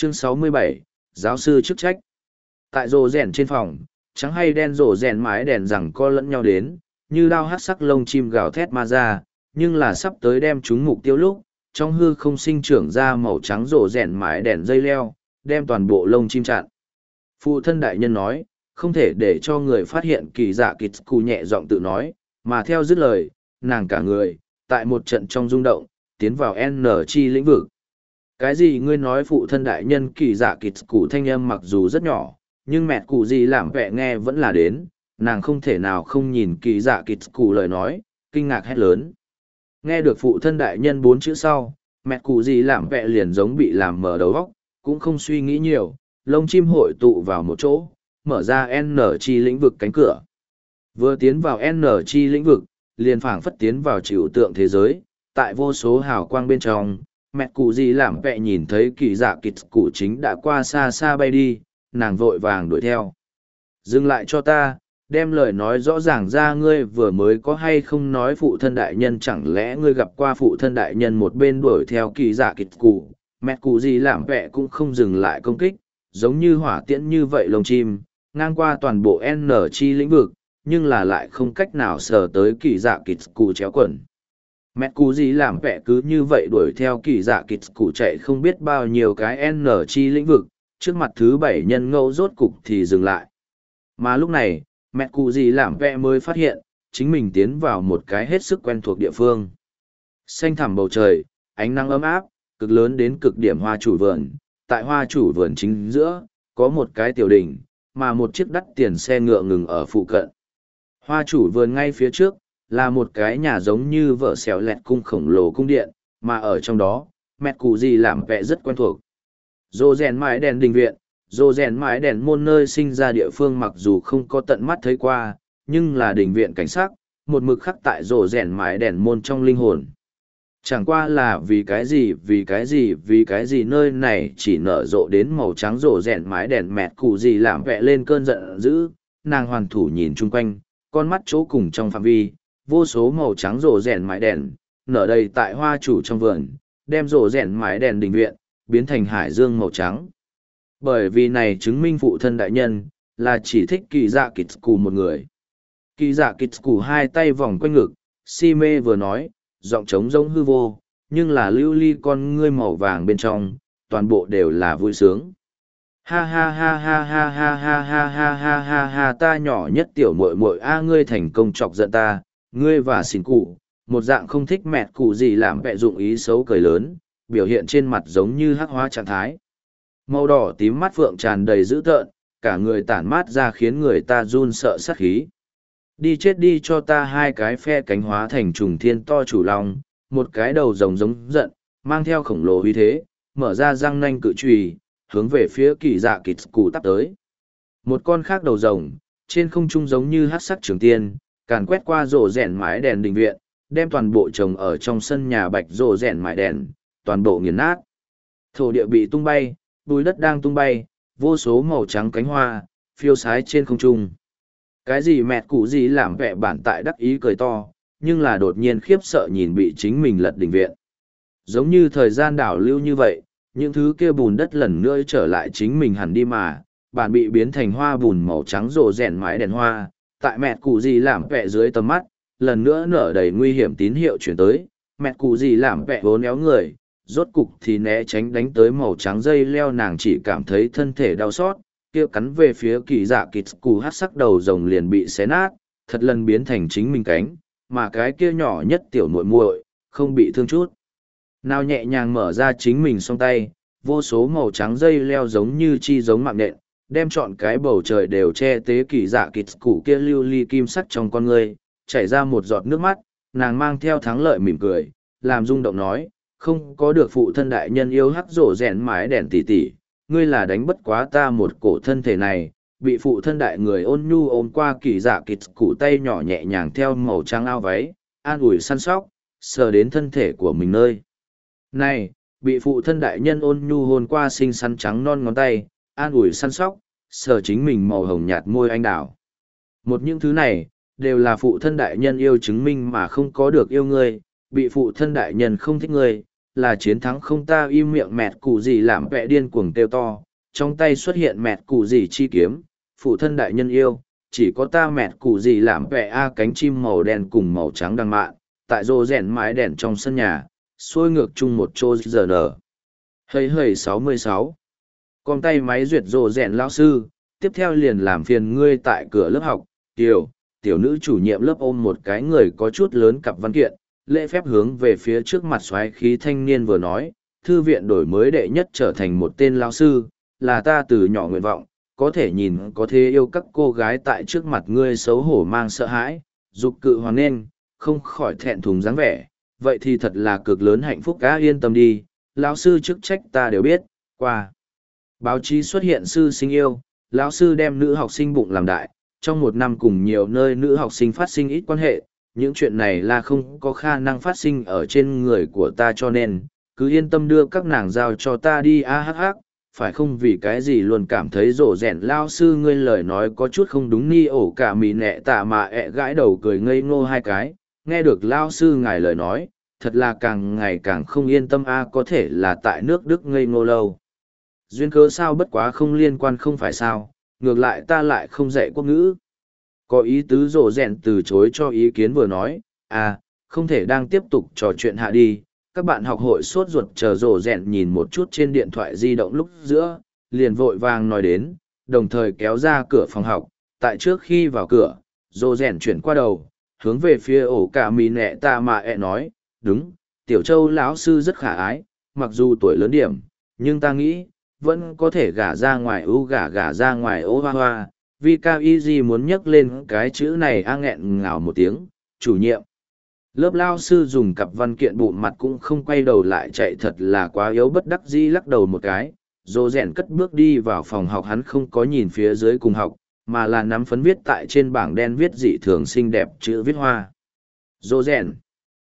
Chương 67, giáo sư chức trách. Tại rồ rèn trên phòng, trắng hay đen rồ rèn mái đèn rằng co lẫn nhau đến, như đao hát sắc lông chim gào thét ma ra, nhưng là sắp tới đem chúng mục tiêu lúc, trong hư không sinh trưởng ra màu trắng rồ rèn mái đèn dây leo, đem toàn bộ lông chim chặn. Phụ thân đại nhân nói, không thể để cho người phát hiện kỳ dạ kịch cù nhẹ giọng tự nói, mà theo dứt lời, nàng cả người, tại một trận trong rung động, tiến vào N chi lĩnh vực. Cái gì ngươi nói phụ thân đại nhân kỳ dạ kịch cù thanh âm mặc dù rất nhỏ, nhưng mẹ cụ gì làm vẻ nghe vẫn là đến, nàng không thể nào không nhìn kỳ dạ kịch cù lời nói, kinh ngạc hét lớn. Nghe được phụ thân đại nhân 4 chữ sau, mẹ cụ gì làm vẻ liền giống bị làm mở đầu óc, cũng không suy nghĩ nhiều, lông chim hội tụ vào một chỗ, mở ra N chi lĩnh vực cánh cửa. Vừa tiến vào N chi lĩnh vực, liền phảng phất tiến vào trừu tượng thế giới, tại vô số hào quang bên trong, mẹ cụ gì làm vẻ nhìn thấy kỳ dạ kịch cụ chính đã qua xa xa bay đi, nàng vội vàng đuổi theo. Dừng lại cho ta, đem lời nói rõ ràng ra, ngươi vừa mới có hay không nói phụ thân đại nhân, chẳng lẽ ngươi gặp qua phụ thân đại nhân một bên đuổi theo kỳ dạ kịch cụ. Mẹ cụ gì làm vẻ cũng không dừng lại công kích, giống như hỏa tiễn như vậy lông chim, ngang qua toàn bộ N chi lĩnh vực, nhưng là lại không cách nào sờ tới kỳ dạ kịch cụ chéo quần. Mẹ cụ gì làm vẻ cứ như vậy đuổi theo kỳ dạ kịch cụ chạy không biết bao nhiêu cái N chi lĩnh vực, trước mặt thứ 7 nhân ngẫu rốt cục thì dừng lại. Mà lúc này, mẹ cụ gì làm vẻ mới phát hiện, chính mình tiến vào một cái hết sức quen thuộc địa phương. Xanh thẳm bầu trời, ánh nắng ấm áp, cực lớn đến cực điểm hoa chủ vườn. Tại hoa chủ vườn chính giữa, có một cái tiểu đỉnh, mà một chiếc đắt tiền xe ngựa ngừng ở phụ cận. Hoa chủ vườn ngay phía trước, là một cái nhà giống như vợ xẻo lẹt cung khổng lồ cung điện, mà ở trong đó, mẹ cụ gì làm vẻ rất quen thuộc. Rô rèn mái đèn đình viện, rô rèn mái đèn môn nơi sinh ra địa phương mặc dù không có tận mắt thấy qua, nhưng là đình viện cảnh sắc, một mực khắc tại rô rèn mái đèn môn trong linh hồn. Chẳng qua là vì cái gì nơi này chỉ nở rộ đến màu trắng rổ rèn mái đèn, mẹt cụ gì làm vẽ lên cơn giận dữ, nàng hoàn thủ nhìn chung quanh, con mắt chỗ cùng trong phạm vi, vô số màu trắng rổ rèn mái đèn, nở đầy tại hoa chủ trong vườn, đem rổ rèn mái đèn đình viện, biến thành hải dương màu trắng. Bởi vì này chứng minh phụ thân đại nhân, là chỉ thích kỳ dạ kịch cù một người. Kỳ dạ kịch cù hai tay vòng quanh ngực, si mê vừa nói, giọng trống rỗng hư vô, nhưng là lưu ly con ngươi màu vàng bên trong, toàn bộ đều là vui sướng. Ha ha ha ha ha ha ha ha ha ha ha ha, ta nhỏ nhất tiểu muội muội a, ngươi thành công chọc giận ta, ngươi và xin cụ, một dạng không thích mẹ cụ gì làm vẻ dụng ý xấu cười lớn, biểu hiện trên mặt giống như hắc hóa trạng thái. Màu đỏ tím mắt phượng tràn đầy dữ tợn, cả người tản mát ra khiến người ta run sợ sát khí. Đi chết đi cho ta, hai cái phe cánh hóa thành trùng thiên to chủ long, một cái đầu rồng giống giận, mang theo khổng lồ uy thế, mở ra răng nanh cự chùy, hướng về phía kỳ dạ kịch cụ tắp tới. Một con khác đầu rồng, trên không trung giống như hát sắc trường tiên, càn quét qua rổ rèn mái đèn đình viện, đem toàn bộ trồng ở trong sân nhà bạch rổ rèn mái đèn, toàn bộ nghiền nát. Thổ địa bị tung bay, bùi đất đang tung bay, vô số màu trắng cánh hoa, phiêu sái trên không trung. Cái gì mẹ cụ gì làm vẻ bản tại đắc ý cười to, nhưng là đột nhiên khiếp sợ nhìn bị chính mình lật đình viện. Giống như thời gian đảo lưu như vậy, những thứ kia bùn đất lần nữa trở lại chính mình hẳn đi mà, bản bị biến thành hoa bùn màu trắng rộ rèn mái đèn hoa, tại mẹ cụ gì làm vẻ dưới tầm mắt, lần nữa nở đầy nguy hiểm tín hiệu chuyển tới, mẹ cụ gì làm vẻ vốn éo người, rốt cục thì né tránh đánh tới màu trắng dây leo, nàng chỉ cảm thấy thân thể đau xót, kia cắn về phía kỳ dạ kịch cù hát sắc đầu rồng liền bị xé nát, thật lần biến thành chính mình cánh, mà cái kia nhỏ nhất tiểu muội muội không bị thương chút nào, nhẹ nhàng mở ra chính mình song tay, vô số màu trắng dây leo giống như chi giống mạng nện, đem trọn cái bầu trời đều che tế kỳ dạ kịch cù kia lưu ly kim sắc trong con ngươi, chảy ra một giọt nước mắt, nàng mang theo thắng lợi mỉm cười, làm rung động nói, không có được phụ thân đại nhân yêu hắc rổ rèn mái đèn tỉ tỉ, ngươi là đánh bất quá ta một cổ thân thể này, bị phụ thân đại người ôn nhu ôm qua kỳ dạ kịch cụ tay nhỏ nhẹ nhàng theo màu trắng ao váy, an ủi săn sóc, sờ đến thân thể của mình nơi. Này, bị phụ thân đại nhân ôn nhu hôn qua xinh xắn trắng non ngón tay, an ủi săn sóc, sờ chính mình màu hồng nhạt môi anh đào. Một những thứ này, đều là phụ thân đại nhân yêu chứng minh mà không có được yêu ngươi, bị phụ thân đại nhân không thích ngươi, là chiến thắng không ta im miệng mẹt cụ gì làm vẽ điên cuồng kêu to, trong tay xuất hiện mẹt cụ gì chi kiếm, phụ thân đại nhân yêu, chỉ có ta mẹt cụ gì làm vẽ cánh chim màu đen cùng màu trắng đằng mạn, tại rô rèn mái đèn trong sân nhà, xuôi ngược chung một chỗ giờ nở. Hây hây 66. Con tay máy duyệt rô rèn lao sư, tiếp theo liền làm phiền ngươi tại cửa lớp học, tiểu nữ chủ nhiệm lớp ôm một cái người có chút lớn cặp văn kiện, lễ phép hướng về phía trước mặt xoáy khí thanh niên vừa nói, thư viện đổi mới đệ nhất trở thành một tên lao sư, là ta từ nhỏ nguyện vọng, có thể nhìn có thể yêu các cô gái tại trước mặt ngươi xấu hổ mang sợ hãi, dục cự hoàn nghênh, không khỏi thẹn thùng dáng vẻ, vậy thì thật là cực lớn hạnh phúc cá yên tâm đi, lão sư chức trách ta đều biết, qua. Báo chí xuất hiện sư sinh yêu, lão sư đem nữ học sinh bụng làm đại, trong một năm cùng nhiều nơi nữ học sinh phát sinh ít quan hệ, những chuyện này là không có khả năng phát sinh ở trên người của ta cho nên, cứ yên tâm đưa các nàng giao cho ta đi phải không vì cái gì luôn cảm thấy rổ rẻn lao sư ngươi lời nói có chút không đúng ni ổ cả mì nẹ tạ mà gãi đầu cười ngây ngô hai cái, nghe được lao sư ngài lời nói, thật là càng ngày càng không yên tâm có thể là tại nước Đức ngây ngô lâu. Duyên cớ sao bất quá không liên quan không phải sao, ngược lại ta lại không dạy quốc ngữ. Có ý tứ rổ rèn từ chối cho ý kiến vừa nói, không thể đang tiếp tục trò chuyện hạ đi. Các bạn học hội sốt ruột chờ rổ rèn nhìn một chút trên điện thoại di động lúc giữa, liền vội vàng nói đến, đồng thời kéo ra cửa phòng học. Tại trước khi vào cửa, rổ rèn chuyển qua đầu, hướng về phía ổ cả mì nẹ ta mà nói, đúng, tiểu châu lão sư rất khả ái, mặc dù tuổi lớn điểm, nhưng ta nghĩ, vẫn có thể gả ra ngoài gả ra ngoài hoa hoa, vì cao y gì muốn nhắc lên cái chữ này nghẹn ngào một tiếng, chủ nhiệm. Lớp lao sư dùng cặp văn kiện bụng mặt cũng không quay đầu lại chạy thật là quá yếu bất đắc dĩ lắc đầu một cái, dô rèn cất bước đi vào phòng học hắn không có nhìn phía dưới cùng học, mà là nắm phấn viết tại trên bảng đen viết dị thường xinh đẹp chữ viết hoa. Dô rèn.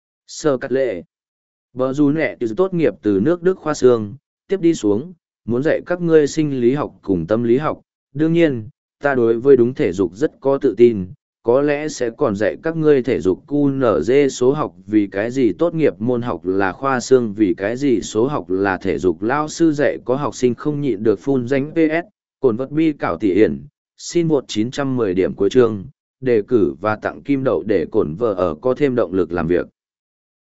Sơ cắt lệ. Bờ dù nẹ từ tốt nghiệp từ nước Đức khoa xương, tiếp đi xuống, muốn dạy các ngươi sinh lý học cùng tâm lý học. Đương nhiên, ta đối với đúng thể dục rất có tự tin, có lẽ sẽ còn dạy các ngươi thể dục QNZ số học vì cái gì tốt nghiệp môn học là khoa xương vì cái gì số học là thể dục lao sư dạy có học sinh không nhịn được phun danh PS, cồn vật bi cảo tỷ hiển, xin 1910 điểm cuối chương, đề cử và tặng kim đậu để cổn vợ ở có thêm động lực làm việc.